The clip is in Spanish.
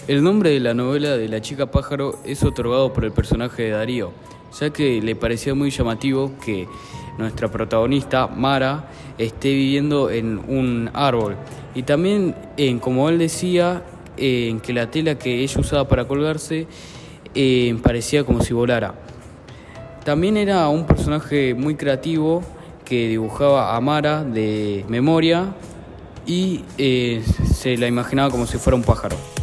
El nombre de la novela de La chica pájaro es otorgado por el personaje de Darío, ya que le parecía muy llamativo que nuestra protagonista, Mara, esté viviendo en un árbol. Y también, como él decía, que la tela que ella usaba para colgarse parecía como si volara. También era un personaje muy creativo que dibujaba a Mara de memoria y se la imaginaba como si fuera un pájaro.